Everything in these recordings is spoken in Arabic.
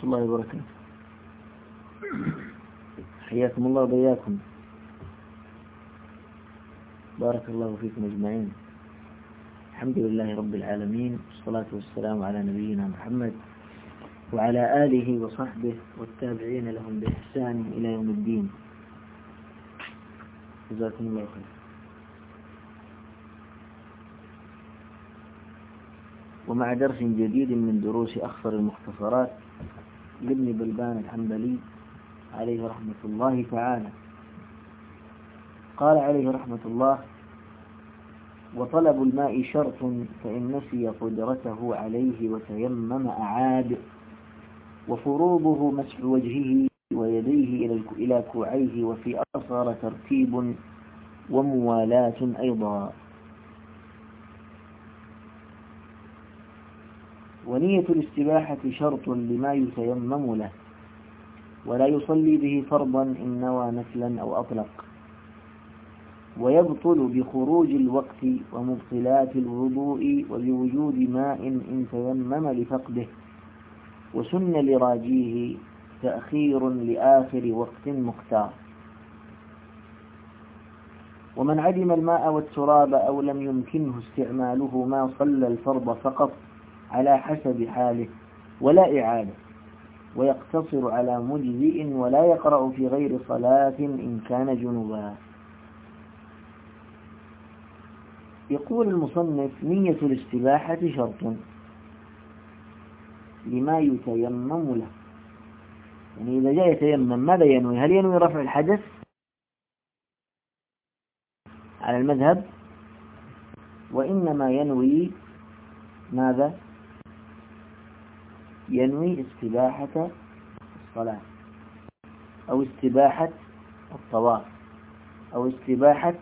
الله وبركاته. حياكم الله وبياكم، بارك الله فيكم أجمعين. الحمد لله رب العالمين، والصلاة والسلام على نبينا محمد وعلى آله وصحبه والتابعين لهم بإحسان إلى يوم الدين. جزاكم الله خير. ومع درس جديد من دروس أخصر المختصرات لابن بلبان الحنبلي عليه رحمة الله تعالى. قال عليه رحمة الله: وطلب الماء شرط، فإن نسي قدرته عليه وتيمم أعاد، وفروضه مسح وجهه ويديه إلى كوعيه، وفي أصغر ترتيب وموالاة أيضا. ونية الاستباحة شرط لما يتيمم له، ولا يصلي به فرضا إن نوى نفلا أو أطلق، ويبطل بخروج الوقت ومبطلات الوضوء وبوجود ماء إن تيمم لفقده، وسن لراجيه تأخير لآخر وقت مختار. ومن عدم الماء والتراب أو لم يمكنه استعماله ما صلى الفرض فقط على حسب حاله ولا إعادة، ويقتصر على مجزئ ولا يقرأ في غير صلاة إن كان جنبا. يقول المصنف: نية الاستباحة شرط لما يتيمم له. يعني إذا جاء يتيمم ماذا ينوي؟ هل ينوي رفع الحدث على المذهب؟ وإنما ينوي ماذا؟ ينوي استباحة الصلاة، أو استباحة الطواف، أو استباحة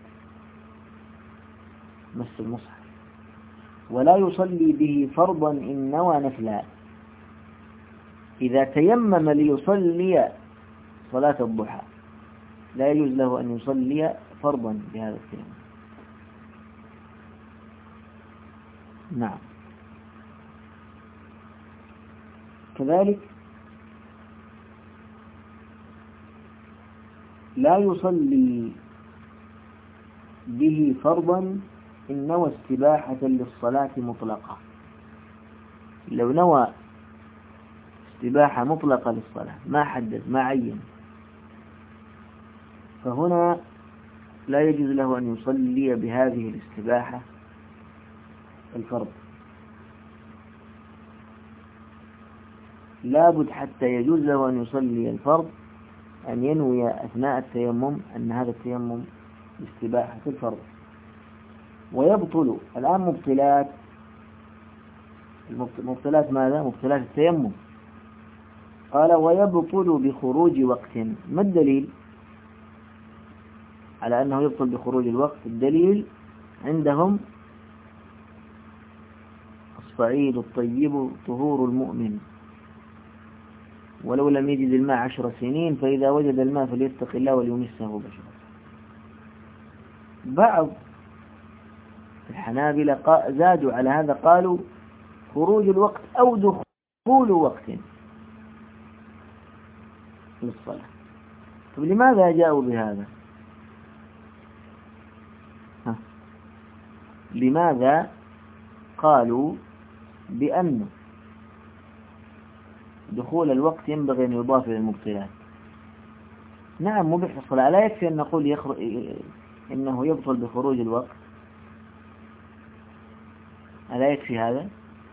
مس المصحف، ولا يصلي به فرضا إن نوى نفلا. إذا تيمم ليصلي صلاة الضحى لا يجوز له أن يصلي فرضا بهذا التيمم. نعم. كذلك لا يصلي به فرضا إن نوى استباحة للصلاة مطلقة. لو نوى استباحة مطلقة للصلاة ما حدد ما عين، فهنا لا يجوز له أن يصلي بهذه الاستباحة الفرض. لابد حتى يجوز له أن يصلي الفرض أن ينوي أثناء التيمم أن هذا التيمم استباحة الفرض. ويبطل الآن مبطلات ماذا؟ مبطلات التيمم. قال: ويبطل بخروج وقت. ما الدليل على أنه يبطل بخروج الوقت؟ الدليل عندهم: الصعيد الطيب طهور المؤمن، ولو لم يجد الماء 10 سنين فإذا وجد الماء فليتق الله وليمسه بشرة. بعض الحنابلة زادوا على هذا، قالوا خروج الوقت أو دخول وقت للصلاة. طب لماذا جاءوا بهذا؟ لماذا قالوا بأن دخول الوقت ينبغي أن يضاف إلى المبطلات؟ نعم مبيح الصلاة، لا يكفي أن نقول إنه يبطل بخروج الوقت، ألا يكفي هذا؟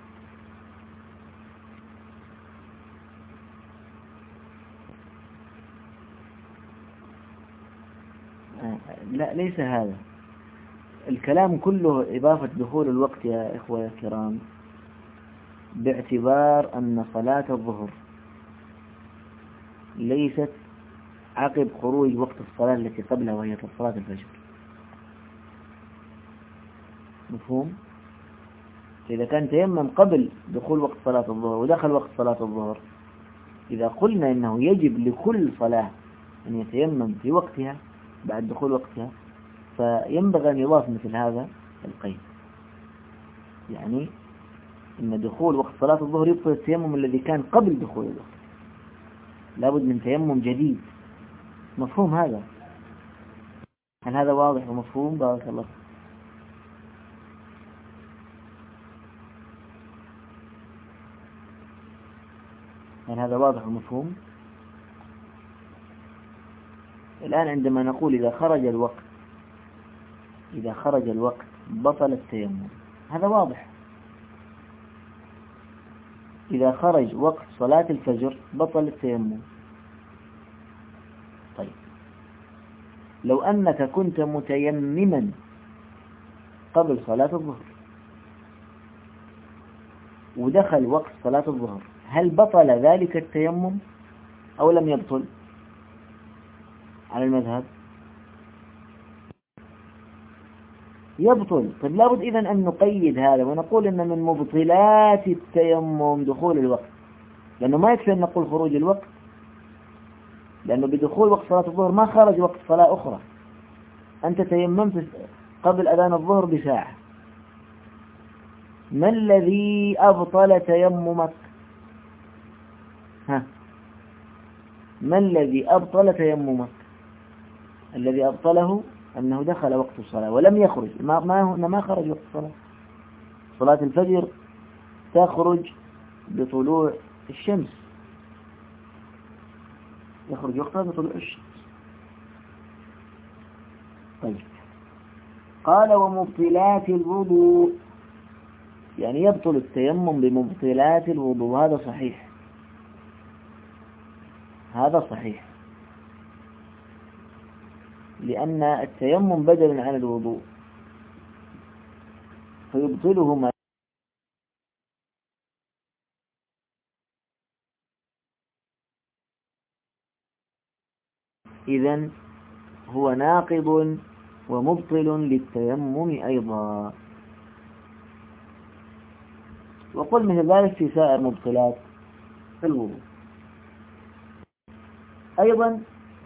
لا، ليس هذا الكلام كله. إضافة دخول الوقت يا إخوة الكرام باعتبار أن صلاة الظهر ليست عقب خروج وقت الصلاة التي قبلها وهي صلاة الفجر. مفهوم؟ إذا كان تيمم قبل دخول وقت صلاة الظهر ودخل وقت صلاة الظهر، إذا قلنا إنه يجب لكل صلاة أن يتيمم في وقتها بعد دخول وقتها، فينبغي أن يضاف مثل هذا القيد، يعني إن دخول وقت صلاة الظهر يبطل التيمم الذي كان قبل دخول الوقت. لابد من تيمم جديد. مفهوم هذا؟ هل هذا واضح ومفهوم؟ بارك الله. هل هذا واضح ومفهوم؟ الآن عندما نقول إذا خرج الوقت بطل التيمم، هذا واضح. إذا خرج وقت صلاة الفجر بطل التيمم. طيب، لو أنك كنت متيمما قبل صلاة الظهر ودخل وقت صلاة الظهر، هل بطل ذلك التيمم أو لم يبطل؟ على المذهب يبطل. طيب، لابد إذن أن نقيد هذا ونقول إن من مبطلات التيمم دخول الوقت، لأنه ما يكفي أن نقول خروج الوقت، لأنه بدخول وقت صلاة الظهر ما خرج وقت صلاة أخرى. أنت تيممت قبل أذان الظهر بساعة، ما الذي أبطل تيممك؟ ما الذي أبطل تيممك؟ الذي أبطله أنه دخل وقت الصلاة ولم يخرج. ما خرج وقت الصلاة. صلاة الفجر تخرج بطلوع الشمس، يخرج وقتها بطلوع الشمس. طيب، قال ومبطلات الوضوء، يعني يبطل التيمم بمبطلات الوضوء. هذا صحيح، هذا صحيح، لأن التيمم بدل عن الوضوء فيبطلهما. إذن هو ناقض ومبطل للتيمم أيضا. وقل مثل ذلك في سائر مبطلات الوضوء. أيضا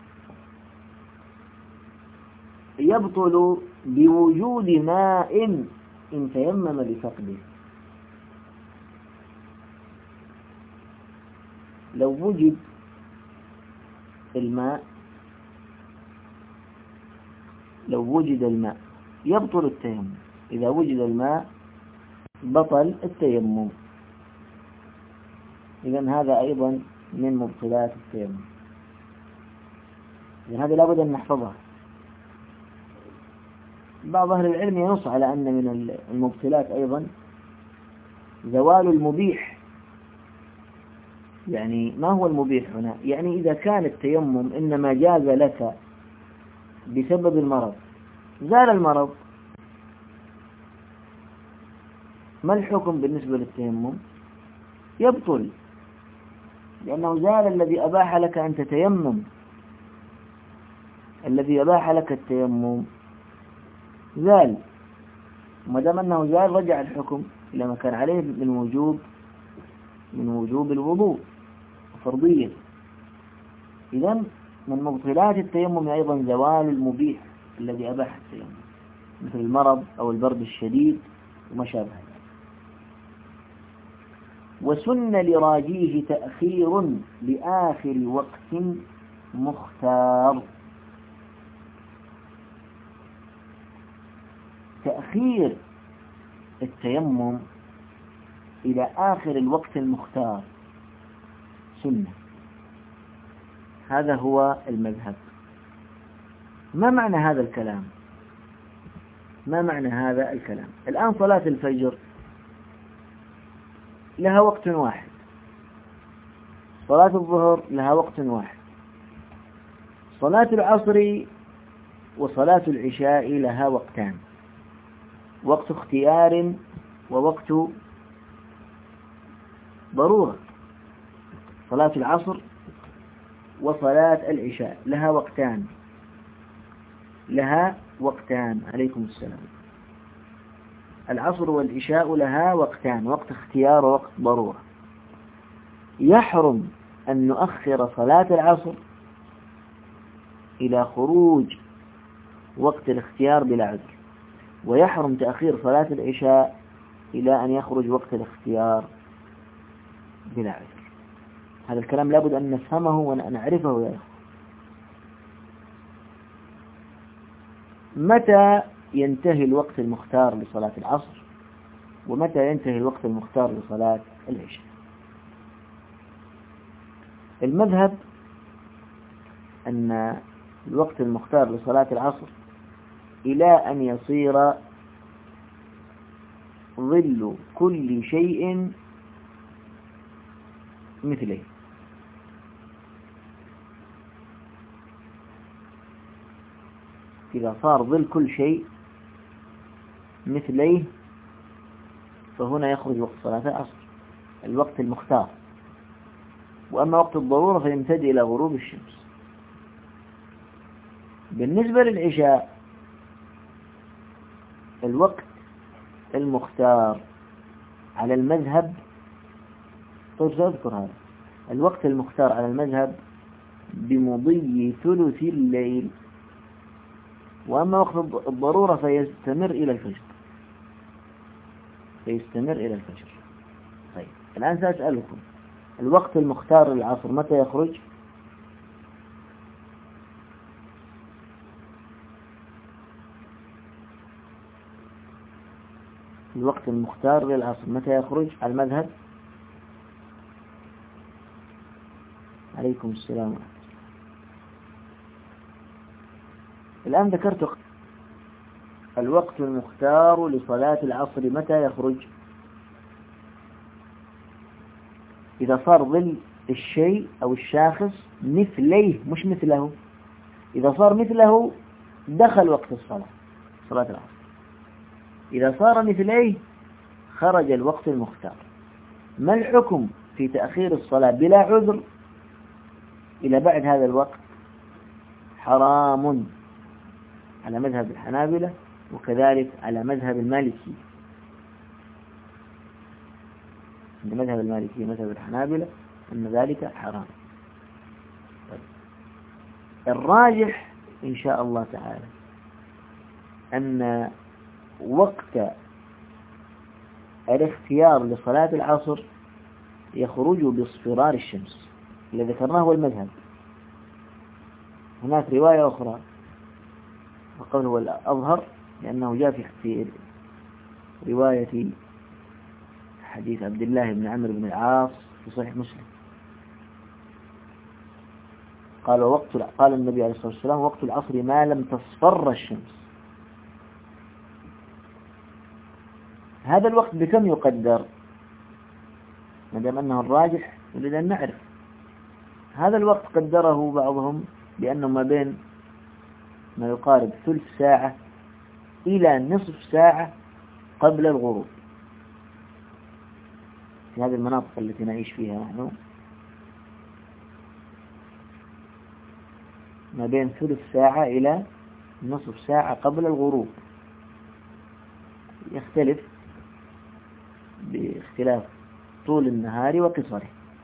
يبطل بوجود ماء إن تيمم لفقده. لو وجد الماء يبطل التيمم. إذا وجد الماء بطل التيمم. إذن هذا أيضا من مبطلات التيمم. إذن هذا لابد أن نحفظها. بعض أهل العلم ينص على أن من المبطلات أيضا زوال المبيح. يعني ما هو المبيح هنا؟ يعني إذا كان التيمم إنما جاز لك بسبب المرض، زال المرض، ما الحكم بالنسبة للتيمم؟ يبطل، لأنه زال الذي أباح لك أن تتيمم. الذي أباح لك التيمم زال، وما دام أنه زال رجع الحكم إلى ما كان عليه من وجوب الوضوء فرضيا. إذن من مبطلات التيمم أيضا زوال المبيح الذي أباح التيمم، مثل المرض أو البرد الشديد وما شابه ذلك. وسن لراجيه تأخير لآخر وقت مختار. تأخير التيمم إلى آخر الوقت المختار سنة. هذا هو المذهب. ما معنى هذا الكلام؟ الآن صلاة الفجر لها وقت واحد، صلاة الظهر لها وقت واحد، صلاة العصر وصلاة العشاء لها وقتان، وقت اختيار ووقت ضرورة. صلاة العصر وصلاة العشاء لها وقتان. عليكم السلام. العصر والعشاء لها وقتان، وقت اختيار ووقت ضرورة. يحرم أن نؤخر صلاة العصر إلى خروج وقت الاختيار بلا عذر، ويحرم تأخير صلاة العشاء إلى أن يخرج وقت الاختيار بلا عذر. هذا الكلام لابد أن نفهمه ونعرفه يا إخوة. متى ينتهي الوقت المختار لصلاة العصر ومتى ينتهي الوقت المختار لصلاة العشاء؟ المذهب أن الوقت المختار لصلاة العصر إلى أن يصير ظل كل شيء مثله. إذا صار ظل كل شيء مثليه فهنا يخرج وقت صلاة العصر الوقت المختار. وأما وقت الضرورة فيمتد إلى غروب الشمس. بالنسبة للعشاء الوقت المختار على المذهب، طيب سأذكر هذا، الوقت المختار على المذهب بمضي ثلث الليل، وأما وقت الضرورة فيستمر إلى الفجر. طيب الآن سأسألكم الوقت المختار للعصر متى يخرج؟ الوقت المختار للعصر متى يخرج على المذهب؟ عليكم السلام. الآن ذكرت الوقت المختار لصلاة العصر متى يخرج؟ إذا صار ظل الشيء أو الشاخص مثليه مش مثله. إذا صار مثله دخل وقت صلاة العصر. إذا صار مثليه خرج الوقت المختار. ما الحكم في تأخير الصلاة بلا عذر إلى بعد هذا الوقت؟ حرام على مذهب الحنابلة وكذلك على مذهب المالكي. عند مذهب المالكي مذهب الحنابلة أن ذلك حرام. الراجح إن شاء الله تعالى أن وقت الاختيار لصلاة العصر يخرج باصفرار الشمس اللي ذكرناه هو المذهب. هناك رواية أخرى وقوله هو الأظهر لأنه جاء في رواية حديث عبد الله بن عمرو بن العاص في صحيح مسلم قال النبي عليه الصلاة والسلام وقت العصر ما لم تصفر الشمس. هذا الوقت بكم يقدر؟ ما دام أنه الراجح نريد أن نعرف. هذا الوقت قدره بعضهم بأنه ما بين ما يقارب ثلث ساعة إلى نصف ساعة قبل الغروب في هذه المناطق التي نعيش فيها نحن، ما بين ثلث ساعة إلى نصف ساعة قبل الغروب. يختلف باختلاف طول النهار وقصره.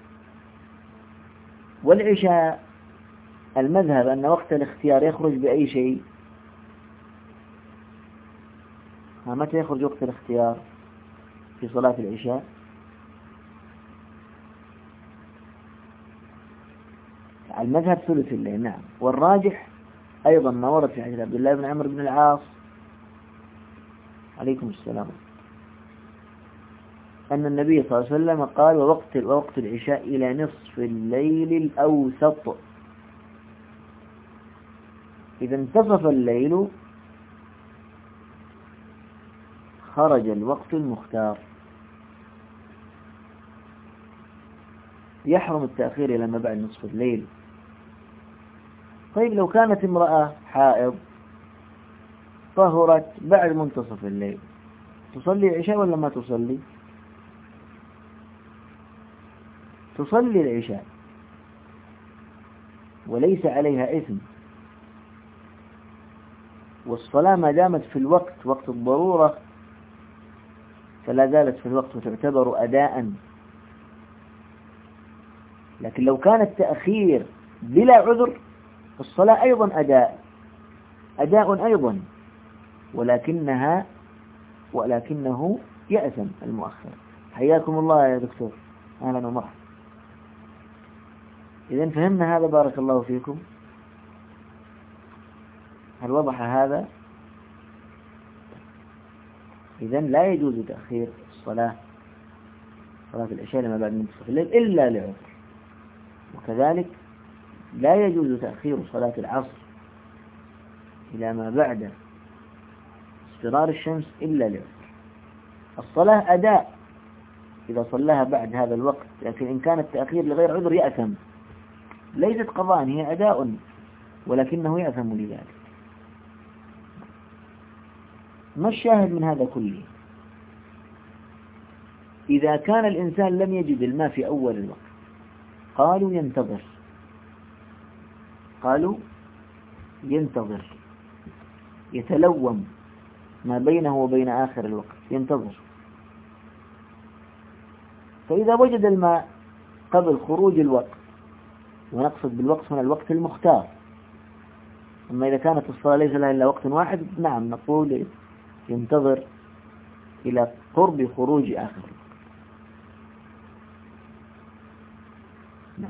والعشاء المذهب أن وقت الاختيار يخرج بأي شيء. متى يخرج وقت الاختيار في صلاة العشاء؟ المذهب ثلث الليل. نعم. والراجح أيضا ما ورد في حديث عبد الله بن عمرو بن العاص عليكم السلام أن النبي صلى الله عليه وسلم قال ووقت العشاء إلى نصف الليل الأوسط. إذا انتصف الليل خرج الوقت المختار. يحرم التأخير إلى ما بعد نصف الليل. طيب لو كانت امرأة حائض طهرت بعد منتصف الليل تصلي العشاء ولا ما تصلي؟ تصلي العشاء وليس عليها إثم. والصلاة ما دامت في الوقت وقت الضرورة فلا زالت في الوقت وتعتبر أداء. لكن لو كان التأخير بلا عذر الصلاة أيضا أداء أيضا ولكنه يأثم المؤخر. حياكم الله يا دكتور، أهلا ومرحبا. إذن فهمنا هذا بارك الله فيكم؟ هل وضح هذا؟ إذن لا يجوز تأخير صلاة العشاء لما بعد منتصف الليل إلا لعذر، وكذلك لا يجوز تأخير صلاة العصر إلى ما بعد اصفرار الشمس إلا لعذر. الصلاة أداء إذا صلاها بعد هذا الوقت، لكن إن كان التأخير لغير عذر يأثم، ليست قضاء، هي أداء ولكنه يأثم لذلك. ما الشاهد من هذا كله؟ إذا كان الإنسان لم يجد الماء في أول الوقت قالوا ينتظر يتلوم ما بينه وبين آخر الوقت، ينتظر. فإذا وجد الماء قبل خروج الوقت، ونقصد بالوقت هنا الوقت المختار، أما إذا كانت الصلاة ليس لها إلا وقت واحد، نعم نقول ينتظر إلى قرب خروج آخر الوقت. نعم.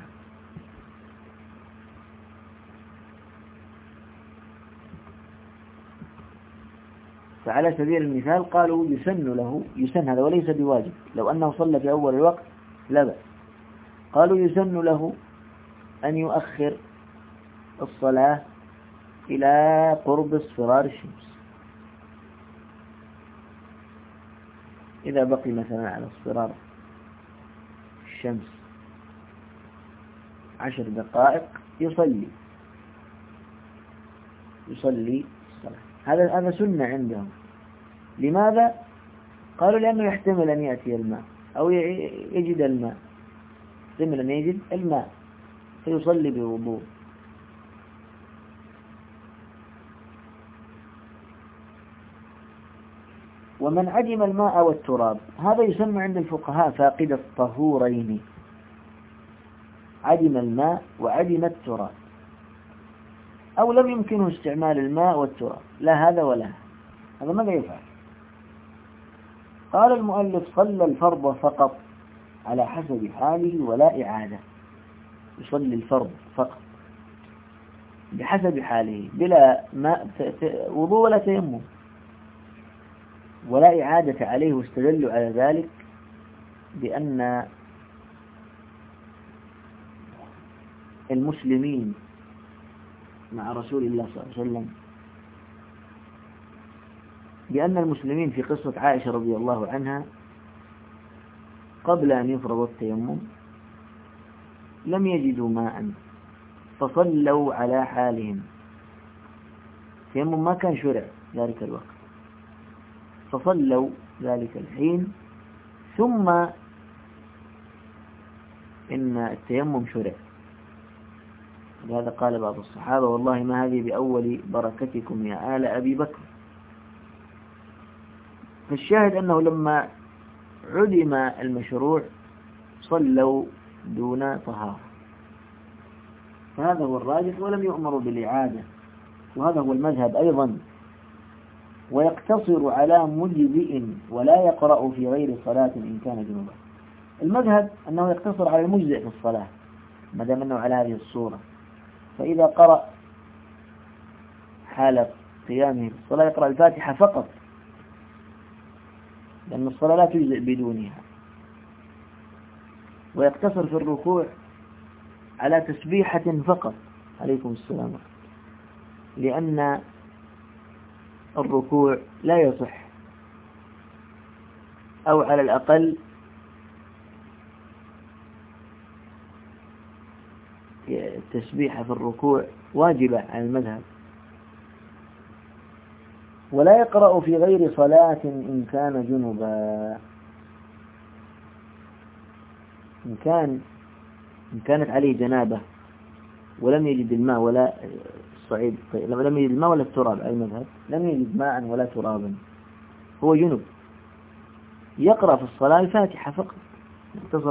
فعلى سبيل المثال قالوا يسن هذا وليس بواجب، لو أنه صلى في أول الوقت لا بأس. قالوا يسن له أن يؤخر الصلاة إلى قرب اصفرار الشمس، إذا بقي مثلا على اصفرار الشمس 10 دقائق يصلي الصلاة. هذا سنة عندهم. لماذا؟ قالوا لأنه يحتمل أن يأتي الماء أو يجد الماء، يحتمل أن يجد الماء فيصلي بوضوء. ومن عدم الماء والتراب، هذا يسمى عند الفقهاء فاقد الطهورين، عدم الماء وعدم التراب، أو لم يمكنه استعمال الماء والتراب، لا هذا ولا هذا ماذا يفعل؟ قال المؤلف صلى الفرض فقط على حسب حاله ولا إعادة. يصلي الفرض فقط بحسب حاله بلا ماء وضوء ولا تيمم ولا إعادة عليه، واستدلوا على ذلك بأن المسلمين مع رسول الله صلى الله عليه وسلم، بأن المسلمين في قصة عائشة رضي الله عنها قبل أن يفرض التيمم لم يجدوا ماء فصلوا على حالهم. التيمم ما كان شرع ذلك الوقت، فصلوا ذلك الحين، ثم إن التيمم شرع. لهذا قال بعض الصحابة والله ما هذه بأول بركتكم يا آل أبي بكر. فالشاهد أنه لما عدم المشروع صلوا دون طهارة، فهذا هو الراجح، ولم يؤمروا بالإعادة، وهذا هو المذهب أيضا. ويقتصر على مجزئ ولا يقرأ في غير صلاة إن كان جنوبا. المذهب أنه يقتصر على المجزئ في الصلاة ما دام أنه على هذه الصورة، فإذا قرأ حال قيامه في الصلاة يقرأ الفاتحة فقط، لأن الصلاة لا تجزئ بدونها. ويقتصر في الركوع على تسبيحة فقط، عليكم السلام، لأن الركوع لا يصح، أو على الأقل التسبيحة في الركوع واجبة على المذهب. ولا يقرأ في غير صلاة إن كان جنبا. إن كانت عليه جنابة ولم يجد الماء ولا الصعيد، لم يجد الماء ولا التراب على المذهب، لم يجد ماء ولا ترابا، هو جنب، يقرأ في الصلاة الفاتحة فقط، يقتصر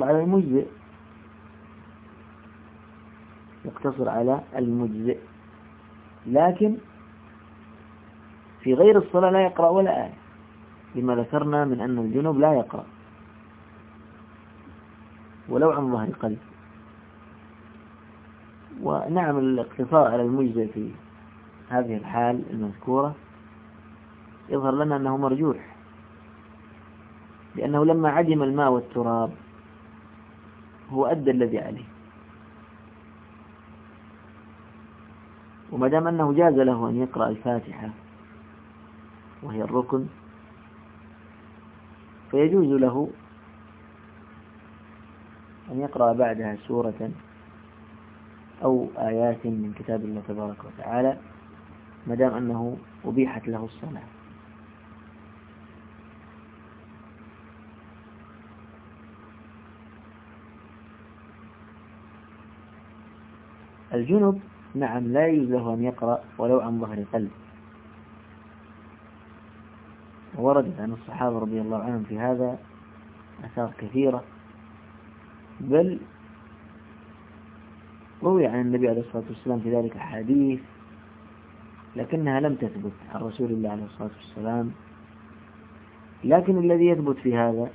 على المجزئ. لكن في غير الصلاة لا يقرأ ولا آية، لما ذكرنا من أن الجنوب لا يقرأ ولو عن ظهر قلب. ونعم الاقتصار على المجزئ في هذه الحال المذكورة يظهر لنا أنه مرجوح، لأنه لما عدم الماء والتراب هو أدى الذي عليه، وما دام أنه جاز له أن يقرأ الفاتحة وهي الركن فيجوز له أن يقرأ بعدها سورة أو آيات من كتاب الله تبارك وتعالى ما دام أنه أبيحت له الصلاة. الجنب نعم لا يجوز له أن يقرأ ولو عن ظهر قلب، ووردت عن الصحابة رضي الله عنهم في هذا آثار كثيرة، بل روي عن النبي عليه الصلاة والسلام في ذلك أحاديث لكنها لم تثبت عن رسول الله عليه الصلاة والسلام. لكن الذي يثبت في هذا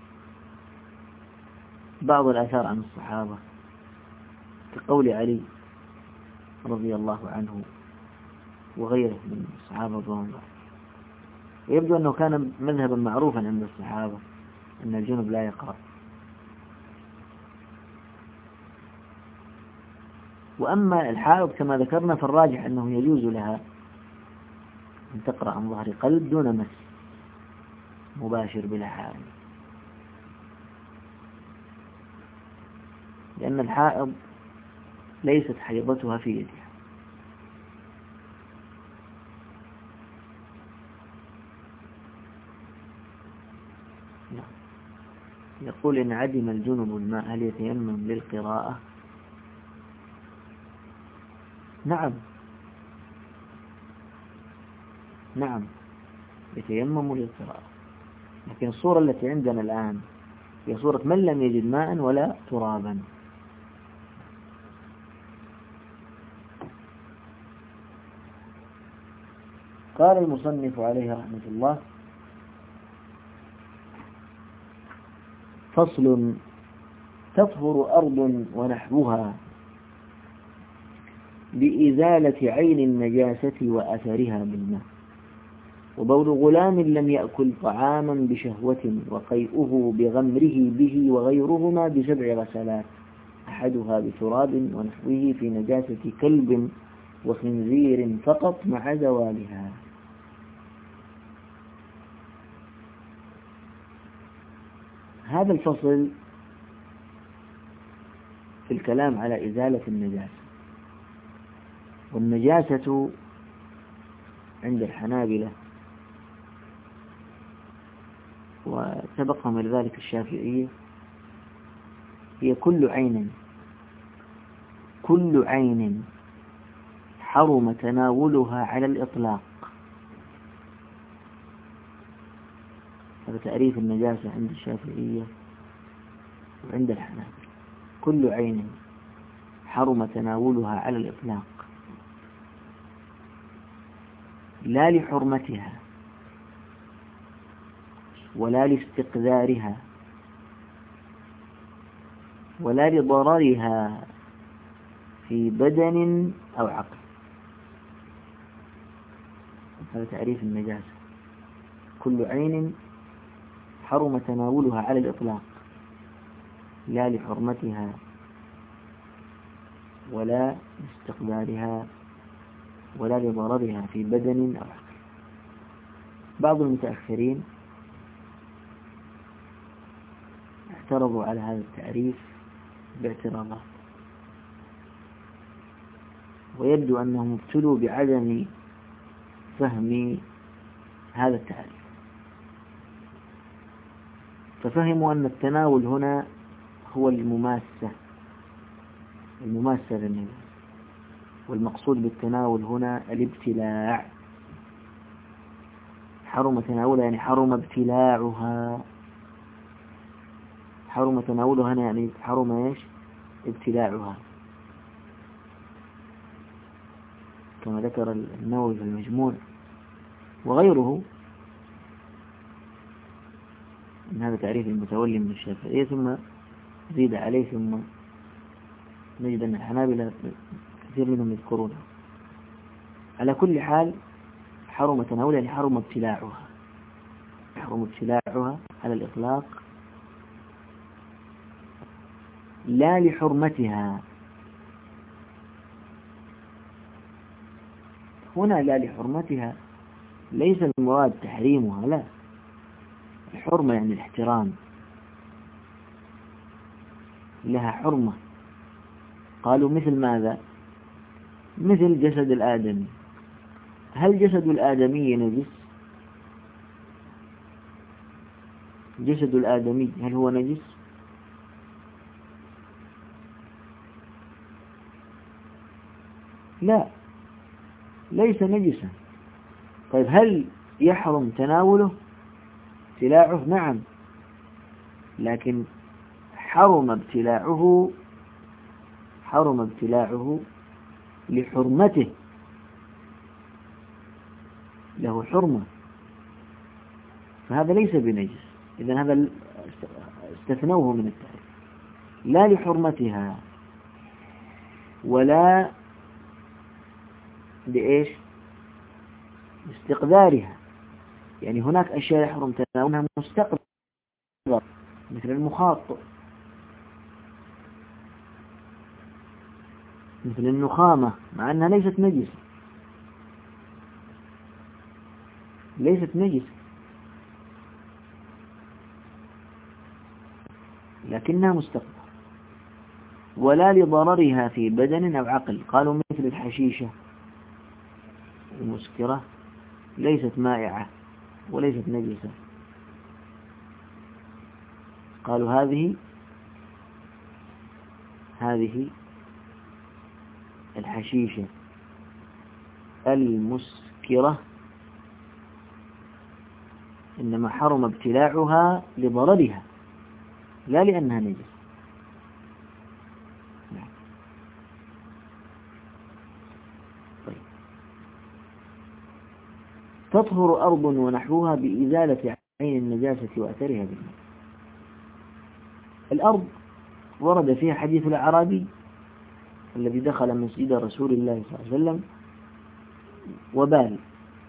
بعض الآثار عن الصحابة كقول علي رضي الله عنه وغيره من الصحابة رضي الله عنهم، ويبدو أنه كان مذهبا معروفا عند الصحابة أن الجنب لا يقرأ. وأما الحائض كما ذكرنا فالراجح أنه يجوز لها أن تقرأ عن ظهر قلب دون مس مباشر بلا حائض، لأن الحائض ليست حيضتها في يدها. يقول إن عدم الجنب الماء هل يتيمم للقراءة؟ نعم يتيمم للقراءة، لكن الصورة التي عندنا الآن هي صورة من لم يجد ماء ولا ترابا. قال المصنف عليه رحمة الله: فصل: تطهر أرض ونحوها بإزالة عين النجاسة وأثرها بالماء، وبول غلام لم يأكل طعاما بشهوة وقيئه بغمره به وغيرهما ب7 غسلات، أحدها بتراب ونحوه في نجاسة كلب وخنزير فقط مع زوالها. هذا الفصل في الكلام على إزالة النجاسة، والنجاسة عند الحنابلة وسبقهم لذلك الشافعية هي كل عين حرم تناولها على الإطلاق. هذا تعريف النجاسة عند الشافعية وعند الحنابلة: كل عين حرم تناولها على الإطلاق، لا لحرمتها ولا لاستقذارها ولا لضررها في بدن أو عقل. هذا تعريف النجاسة: كل عين حرم تناولها على الإطلاق، لا لحرمتها ولا لاستقذارها ولا لضررها في بدن أو عقل. بعض المتأخرين اعترضوا على هذا التعريف باعتراضات، ويبدو أنهم ابتلوا بعدم فهم هذا التعريف، ففهموا أن التناول هنا هو المماسة للنجاسة، والمقصود بالتناول هنا الابتلاع. حرم تناولها يعني حرم ابتلاعها، حرم تناولها يعني حرم ابتلاعها، كما ذكر النووي في المجموع وغيره. من هذا تعريف المتولي من الشافعية، ثم زيد عليه ثم نجد أن الحنابلة كثير منهم يذكرونها. على كل حال حرم تناولها يعني حرم ابتلاعها، حرم ابتلاعها على الإطلاق، لا لحرمتها. هنا لا لحرمتها ليس المراد تحريمها، لا، الحرمة يعني الاحترام، لها حرمة. قالوا مثل ماذا؟ مثل جسد الآدمي. هل جسد الآدمي نجس؟ جسد الآدمي هل هو نجس؟ لا، ليس نجسا. طيب هل يحرم تناوله ابتلاعه؟ نعم، لكن حرم ابتلاعه لحرمته، له حرمة، فهذا ليس بنجس. إذن هذا استثنوه من التحريم، لا لحرمتها ولا لإيش؟ استقذارها. يعني هناك أشياء يحرم تناولها مستقذر مثل المخاط، مثل النخامة، مع أنها ليست نجسة لكنها مستقذرة. ولا لضررها في بدن أو عقل. قالوا مثل الحشيشة المسكرة ليست مائعة وليست نجسة. قالوا هذه الحشيشة المسكرة إنما حرم ابتلاعها لضررها لا لأنها نجسة. طيب. تطهر أرض ونحوها بإزالة عين النجاسة وأثرها بالماء. الأرض ورد فيها حديث الأعرابي الذي دخل مسجد رسول الله صلى الله عليه وسلم وبال،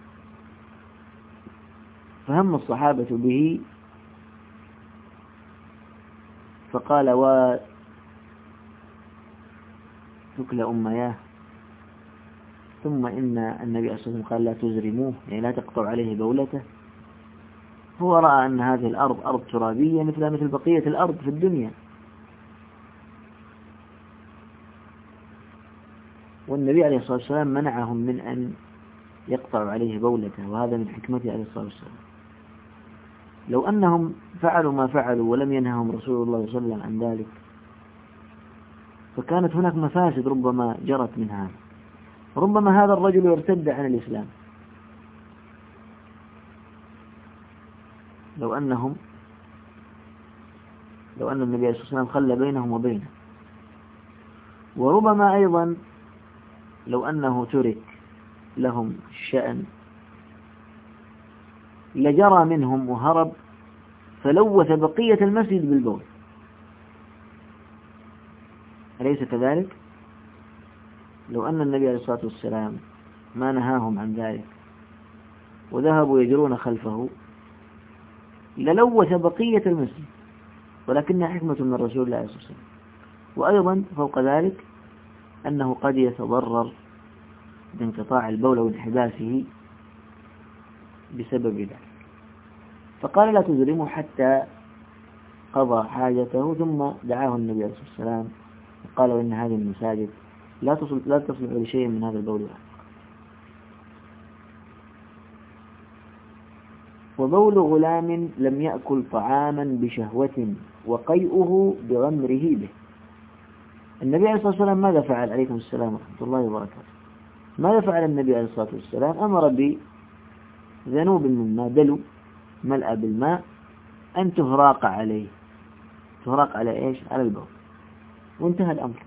فهم الصحابة به فقال: وثكل أمياه. ثم إن النبي صلى الله عليه وسلم قال: لا تزرموه، يعني لا تقطع عليه بولته. هو رأى أن هذه الأرض أرض ترابية مثل بقية الأرض في الدنيا، والنبي عليه الصلاة والسلام منعهم من أن يقطعوا عليه بولته، وهذا من حكمته عليه الصلاة والسلام. لو أنهم فعلوا ما فعلوا ولم ينههم رسول الله صلى الله عليه وسلم عن ذلك فكانت هناك مفاسد ربما جرت من هذا. ربما هذا الرجل يرتد عن الإسلام لو أن النبي عليه الصلاة والسلام خلى بينهم وبينه. وربما أيضا لو أنه ترك لهم الشأن لجرى منهم وهرب فلوث بقية المسجد بالبول، أليس كذلك؟ لو أن النبي عليه الصلاة والسلام ما نهاهم عن ذلك وذهبوا يجرون خلفه للوث بقية المسجد، ولكنها حكمة من رسول الله صلى الله عليه وسلم. وأيضا فوق ذلك أنه قد يتضرر بانقطاع البول وانحباسه بسبب ذلك، فقال: لا تزرموا حتى قضى حاجته. ثم دعاه النبي عليه الصلاة والسلام وقال: إن هذه المساجد لا تصلح لشيء من هذا البول. وبول غلام لم يأكل طعاما بشهوة وقيئه بغمره به. النبي عليه الصلاة والسلام ماذا فعل؟ عليكم السلام ورحمة الله وبركاته. ماذا فعل النبي عليه الصلاة والسلام؟ أمر بذنوب من ماء، دلو ملأ بالماء، أن تهراق عليه. تهراق على إيش؟ على البول، وانتهى الأمر.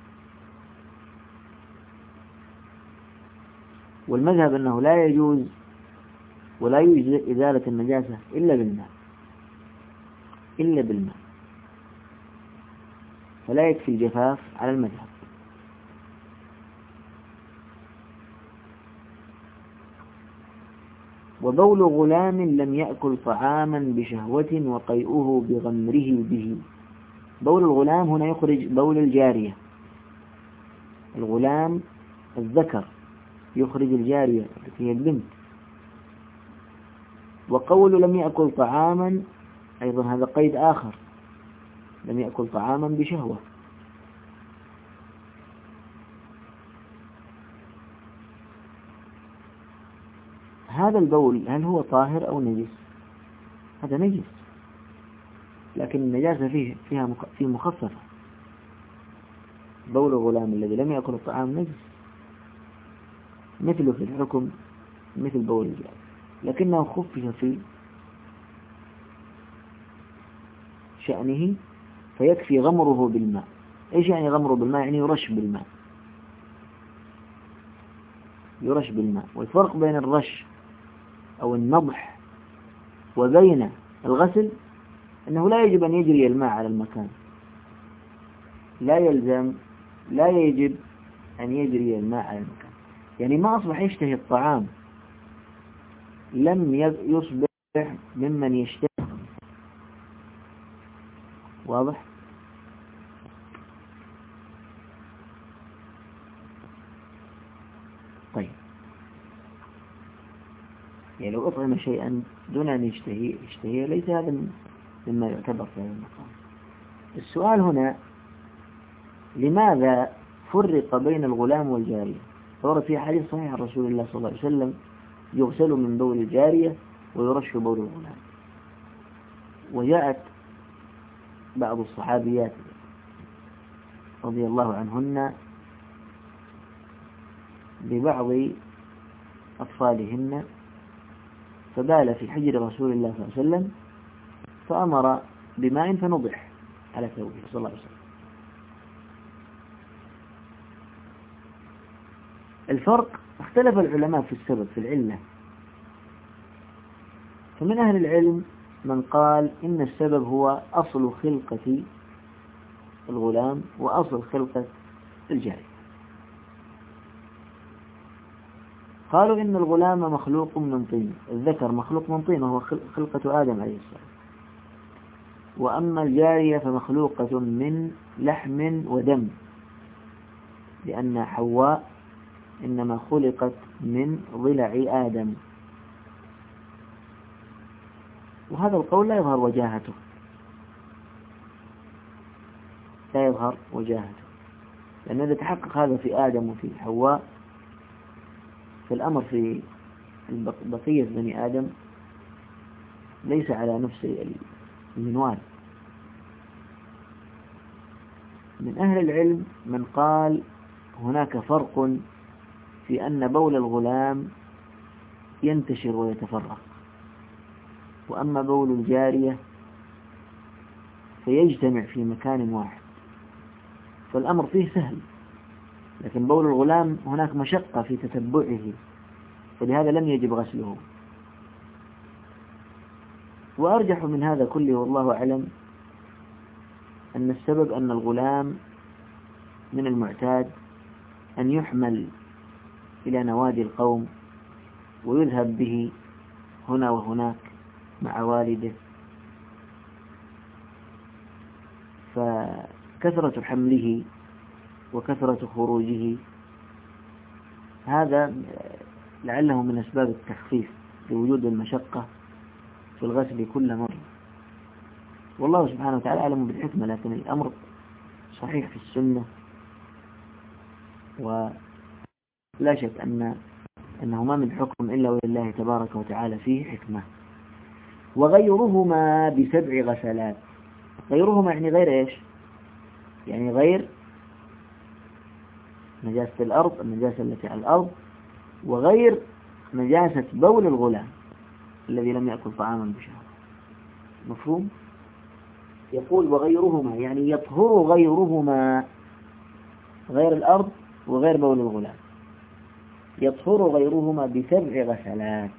والمذهب أنه لا يجوز ولا يوجد إزالة النجاسة إلا بالماء، فلا يكفي الجفاف على المذهب. وبول غلام لم يأكل طعاما بشهوة وقيئه بغمره به. بول الغلام هنا يخرج بول الجارية، الغلام الذكر يخرج الجارية التي هي البنت. وقول لم يأكل طعاما أيضا هذا قيد آخر، لم يأكل طعاما بشهوة. هذا البول هل هو طاهر أو نجس؟ هذا نجس، لكن النجاسة فيه مخففة. بول الغلام الذي لم يأكل الطعام نجس مثله في الحكم مثل بول الجارية، لكنه خفف في شأنه فيكفي غمره بالماء. إيش يعني غمره بالماء؟ يعني يرش بالماء، يرش بالماء. والفرق بين الرش أو النضح وبين الغسل أنه لا يجب أن يجري الماء على المكان، لا يجب أن يجري الماء على المكان. يعني ما أصبح يشتهي الطعام، لم يصبح ممن يشتهي. واضح؟ طيب، يعني لو أطعم شيئا دون أن يشتهي ليس هذا مما يعتبر في هذا المقام. السؤال هنا لماذا فرق بين الغلام والجارية؟ ورد في حديث صحيح عن رسول الله صلى الله عليه وسلم يغسل من بول الجارية ويرش بول الغلام. وجاءت بعض الصحابيات رضي الله عنهن ببعض أطفالهن فبال في حجر رسول الله صلى الله عليه وسلم فأمر بماء فنضح على ثوبه صلى الله عليه وسلم. الفرق اختلف العلماء في السبب في العلة، فمن أهل العلم من قال إن السبب هو أصل خلقة الغلام وأصل خلقة الجارية. قالوا إن الغلام مخلوق من طين، الذكر مخلوق من طين وهو خلقة آدم عليه السلام، وأما الجارية فمخلوقة من لحم ودم، لأن حواء إنما خلقت من ضلع آدم. وهذا القول لا يظهر وجاهته، لأن إذا تحقق هذا في آدم وفي حواء فالأمر في بقية بني آدم ليس على نفس المنوال. من أهل العلم من قال هناك فرق في أن بول الغلام ينتشر ويتفرق، وأما بول الجارية فيجتمع في مكان واحد، فالأمر فيه سهل. لكن بول الغلام هناك مشقة في تتبعه، فلهذا لم يجب غسله. وأرجح من هذا كله والله أعلم أن السبب أن الغلام من المعتاد أن يحمل إلى نوادي القوم ويذهب به هنا وهناك مع والده، فكثرة حمله وكثرة خروجه هذا لعله من أسباب التخفيف لوجود المشقة في الغسل كل مرة. والله سبحانه وتعالى أعلم بالحكمة، لكن الأمر صحيح في السنة، ولا شك أنه ما من حكم إلا ولله تبارك وتعالى فيه حكمة. وغيرهما ب7 غسلات. غيرهما يعني غير إيش؟ يعني غير نجاسة الأرض، النجاسة التي على الأرض، وغير نجاسة بول الغلام الذي لم يأكل طعاما بشهوة. مفهوم؟ يقول وغيرهما يعني يطهر غيرهما، غير الأرض وغير بول الغلام، يطهر غيرهما ب7 غسلات.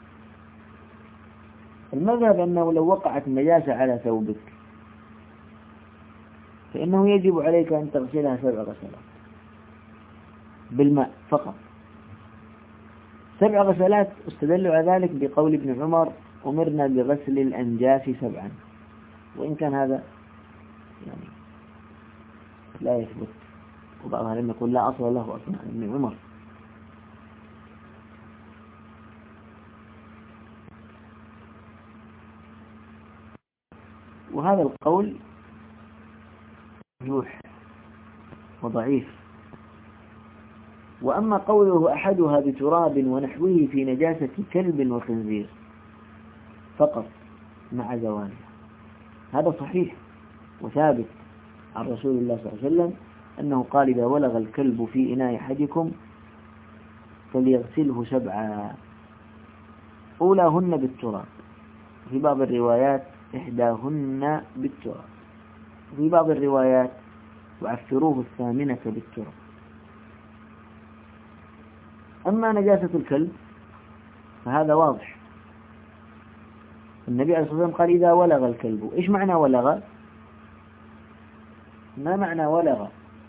المذهب أنه لو وقعت النجاسة على ثوبك فإنه يجب عليك أن تغسلها 7 غسلات بالماء فقط، 7 غسلات استدلوا على ذلك بقول ابن عمر: أمرنا بغسل الأنجاس 7. وإن كان هذا يعني لا يثبت، وبعض أهل العلم يقول لا أصل له أصلا عن ابن عمر. وهذا القول مرجوح وضعيف. وأما قوله أحدها بتراب ونحوه في نجاسة كلب وخنزير فقط مع زوالها، هذا صحيح وثابت عن رسول الله صلى الله عليه وسلم أنه قال: إذا ولغ الكلب في إناء أحدكم فليغسله 7، أولاهن بالتراب، في بعض الروايات إحداهن بالتراب، وفي بعض الروايات وعفروه 8 بالتراب. أما نجاسة الكلب فهذا واضح. النبي عليه الصلاة والسلام قال: إذا ولغ الكلب. إيش معنى ولغ؟ ما معنى ولغ؟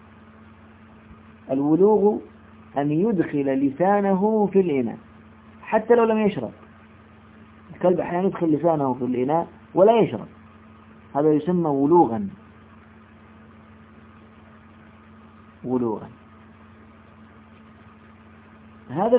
الولوغ أن يدخل لسانه في الإناء حتى لو لم يشرب. الكلب أحيانا يدخل لسانه في الإناء ولا يشرب، هذا يسمى ولوغا. ولوغا. هذا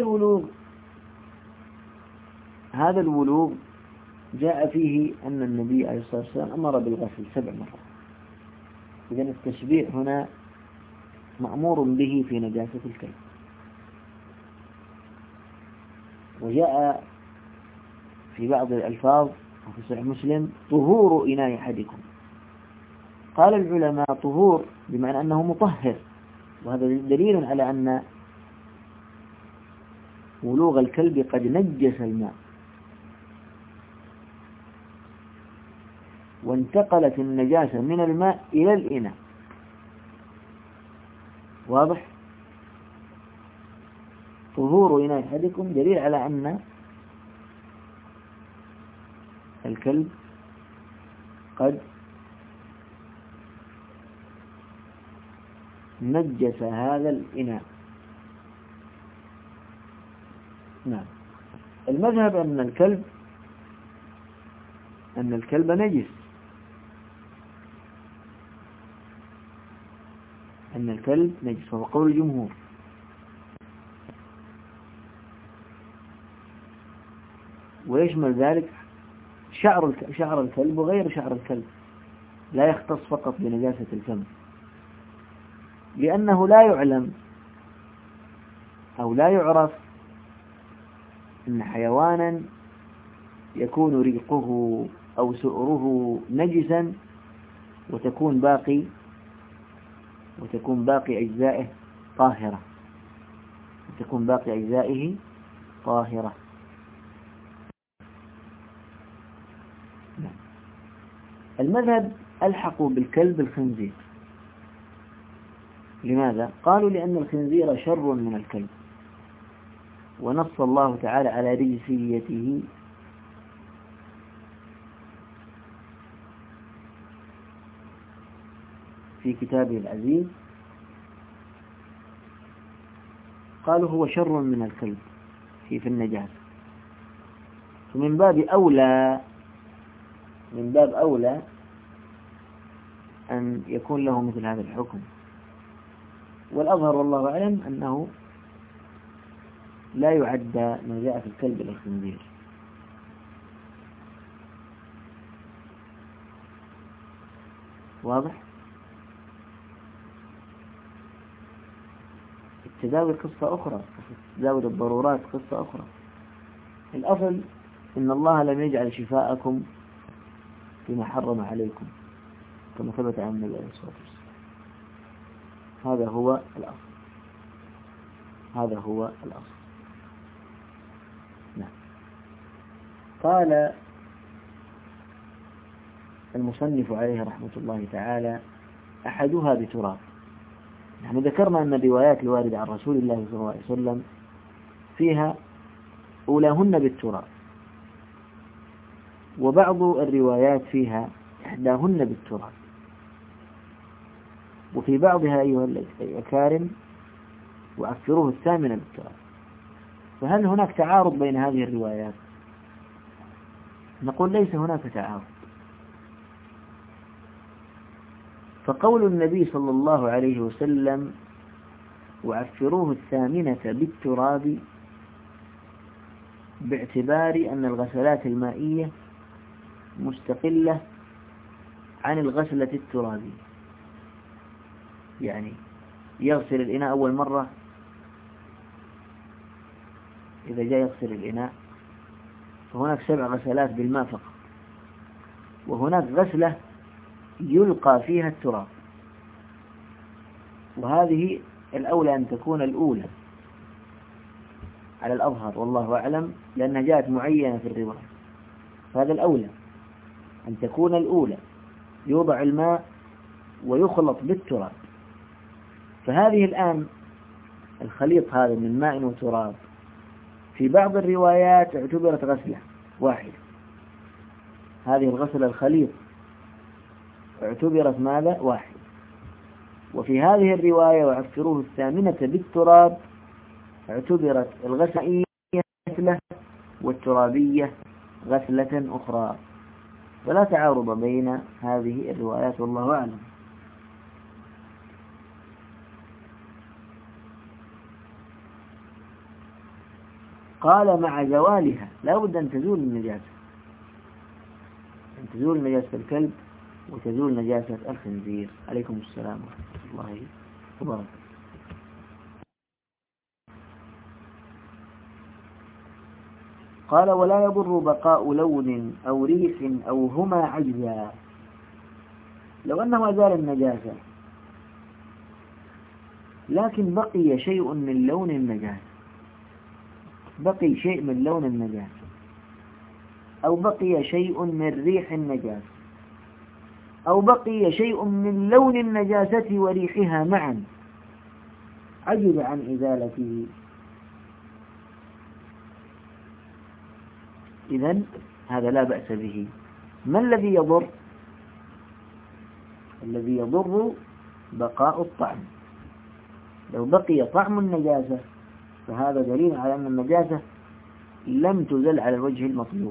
الولوغ جاء فيه أن النبي عليه الصلاة والسلام أمر بالغسل 7 مرات. إذن التشبيع هنا مأمور به في نجاسة الكلب. وجاء في بعض الألفاظ وفي صحيح مسلم: طهور إناء أحدكم. قال العلماء: طهور بمعنى أنه مطهر، وهذا دليل على أن ولوغ الكلب قد نجس الماء وانتقلت النجاسة من الماء إلى الإناء. واضح؟ طهور إناء أحدكم دليل على أن الكلب قد نجس هذا الإناء. نعم. المذهب أن الكلب نجس، أن الكلب نجس، وهو قول الجمهور. ويشمل ذلك شعر الكلب وغير شعر الكلب، لا يختص فقط بنجاسة الفم، لأنه لا يعلم أو لا يعرف أن حيوانا يكون ريقه أو سؤره نجسا وتكون باقي أجزائه طاهرة، المذهب ألحقوا بالكلب الخنزير. لماذا؟ قالوا: لأن الخنزير شر من الكلب، ونص الله تعالى على رجسيته في كتابه العزيز. قالوا: هو شر من الكلب في النجاسة، فمن باب أولى أن يكون له مثل هذا الحكم. والأظهر والله أعلم أنه لا يعد ما جاء في الكلب إلى الخنزير. واضح؟ التداوي قصة أخرى، تداوي الضرورات قصة أخرى. الأصل إن الله لم يجعل شفاءكم فيما حرم عليكم، كما ثبت عن النبي عليه الصلاة والسلام. هذا هو الأصل. نعم. قال المصنف عليه رحمة الله تعالى: أحدها بتراب. نحن ذكرنا أن الروايات الواردة عن رسول الله صلى الله عليه وسلم فيها أولاهن بالتراب، وبعض الروايات فيها إحداهن بالتراب، وفي بعضها أيها الأكارم وعفروه 8 بالتراب. فهل هناك تعارض بين هذه الروايات؟ نقول ليس هناك تعارض. فقول النبي صلى الله عليه وسلم وعفروه الثامنة بالتراب باعتبار أن الغسلات المائية مستقلة عن الغسلة الترابية، يعني يغسل الإناء أول مرة، إذا جاء يغسل الإناء فهناك 7 غسلات بالماء فقط، وهناك غسلة يلقى فيها التراب، وهذه الأولى أن تكون الأولى على الأظهر والله أعلم، لأنها جاءت معينة في الرواية، فهذا الأولى أن تكون الأولى، يوضع الماء ويخلط بالتراب. فهذه الآن الخليط هذا من ماء وتراب في بعض الروايات اعتبرت غسلة واحدة، هذه الغسلة الخليط اعتبرت ماذا؟ واحد. وفي هذه الرواية وعفروه الثامنة بالتراب اعتبرت الغسلة غسلة والترابية غسلة أخرى، فلا تعارض بين هذه الروايات والله أعلم. قال مع زوالها، لا بد أن تزول النجاسة، أن تزول نجاسة الكلب وتزول نجاسة الخنزير. عليكم السلام ورحمة الله وبركاته. قال ولا يضر بقاء لون أو ريح أو هما عجزا. لو أنه أزال النجاسة لكن بقي شيء من لون النجاسة، بقي شيء من لون النجاسة أو بقي شيء من ريح النجاسة أو بقي شيء من لون النجاسة وريحها معا، عجز عن إزالته، إذن هذا لا بأس به. ما الذي يضر؟ الذي يضر بقاء الطعم. لو بقي طعم النجاسة فهذا دليل على أن النجاسة لم تزل على الوجه المطلوب،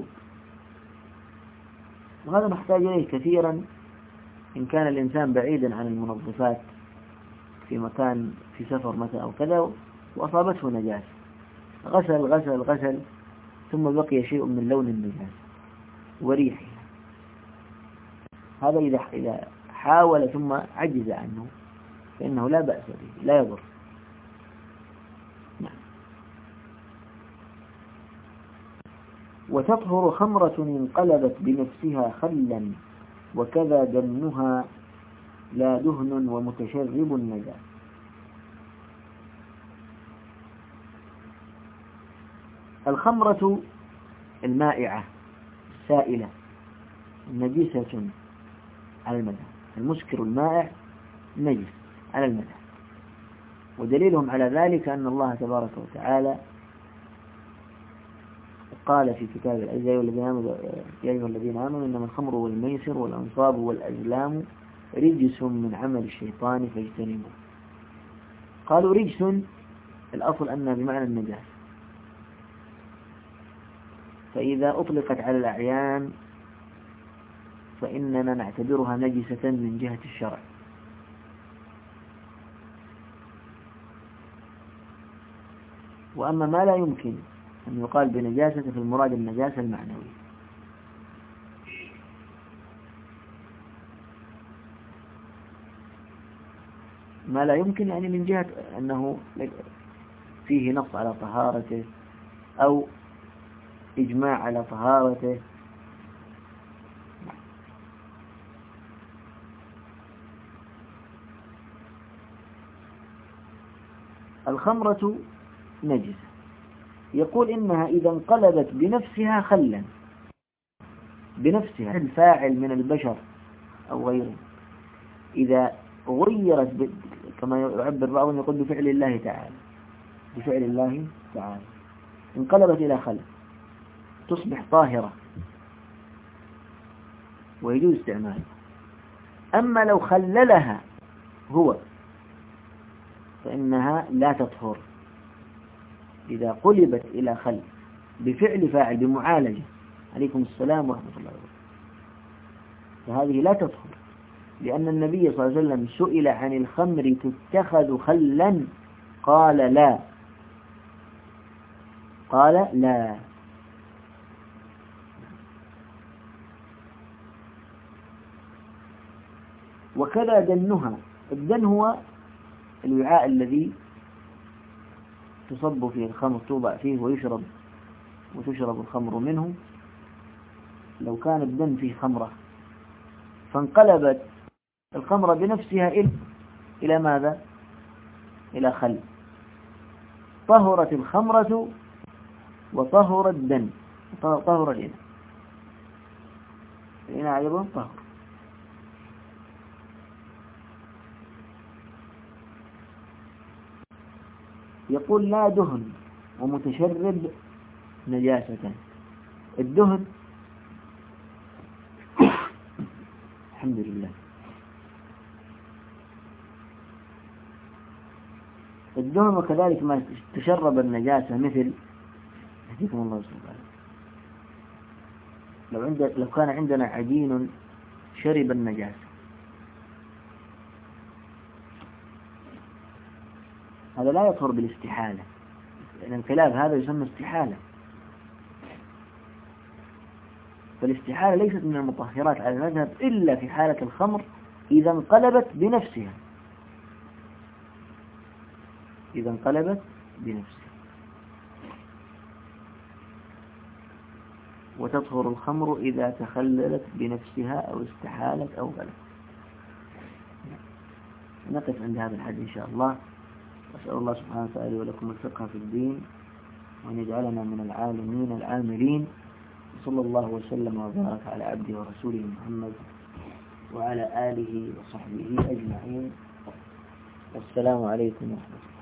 وهذا نحتاج إليه كثيرا إن كان الإنسان بعيدا عن المنظفات في مكان في سفر مثلا أو كذا وأصابته نجاسة، غسل ثم بقي شيء من لون النجاسة وريحها، هذا إذا حاول ثم عجز عنه فإنه لا بأس به، لا يضر. نعم. وتطهر خمرة انقلبت بنفسها خلا وكذا دنها لا دهن ومتشرب النجاسة. الخمرة المائعة السائلة نجسة على المذهب، المسكر المائع نجس على المذهب، ودليلهم على ذلك أن الله تبارك وتعالى قال في كتاب يا أيها الذين آمنوا إنما الخمر والميسر والأنصاب والأزلام رجس من عمل الشيطان فاجتنبوه. قالوا رجس، الأصل أنها بمعنى النجاسة، فإذا أطلقت على الأعيان فإننا نعتبرها نجسة من جهة الشرع. وأما ما لا يمكن أن يقال بنجاسة في المراد النجاسة المعنوية. ما لا يمكن يعني من جهة أنه فيه نص على طهارته أو إجماع على طهارته. الخمرة نجسة، يقول إنها إذا انقلبت بنفسها خلا، بنفسها الفاعل من البشر أو غيره، إذا غيرت كما يعبر بعضهم يقول بفعل الله تعالى، بفعل الله تعالى انقلبت إلى خل تصبح طاهرة ويجوز استعمالها. أما لو خللها هو فإنها لا تطهر، إذا قلبت إلى خل بفعل فاعل بمعالجة، عليكم السلام ورحمة الله وبركاته، فهذه لا تطهر، لأن النبي صلى الله عليه وسلم سئل عن الخمر تتخذ خلا قال لا، قال لا. وكذا دنها، الدن هو الوعاء الذي تصب فيه الخمر، توضع فيه وتشرب الخمر منه. لو كان الدن فيه خمرة فانقلبت الخمرة بنفسها إلى ماذا؟ إلى خل، طهرت الخمرة وطهر الدن، طهر الإناء أيضا طهر. يقول لا دهن ومتشرب نجاسة. الدهن الحمد لله، الدهن وكذلك ما تشرب النجاسة، مثل يهديكم الله سبحانه، لو كان عندنا عجين شرب النجاسة، هذا لا يطهر بالاستحالة، لأن الانقلاب هذا يسمى استحالة. فالاستحالة ليست من المطهرات على المذهب إلا في حالة الخمر إذا انقلبت بنفسها، إذا انقلبت بنفسها. وتطهر الخمر إذا تخللت بنفسها أو استحالت أو غلت. نقف عند هذا الحد إن شاء الله. أسأل الله سبحانه وتعالى ولكم الفقه في الدين، وأن يجعلنا من العالمين العاملين. صلى الله وسلم وبارك على عبده ورسوله محمد وعلى آله وصحبه أجمعين. والسلام عليكم ورحمة الله.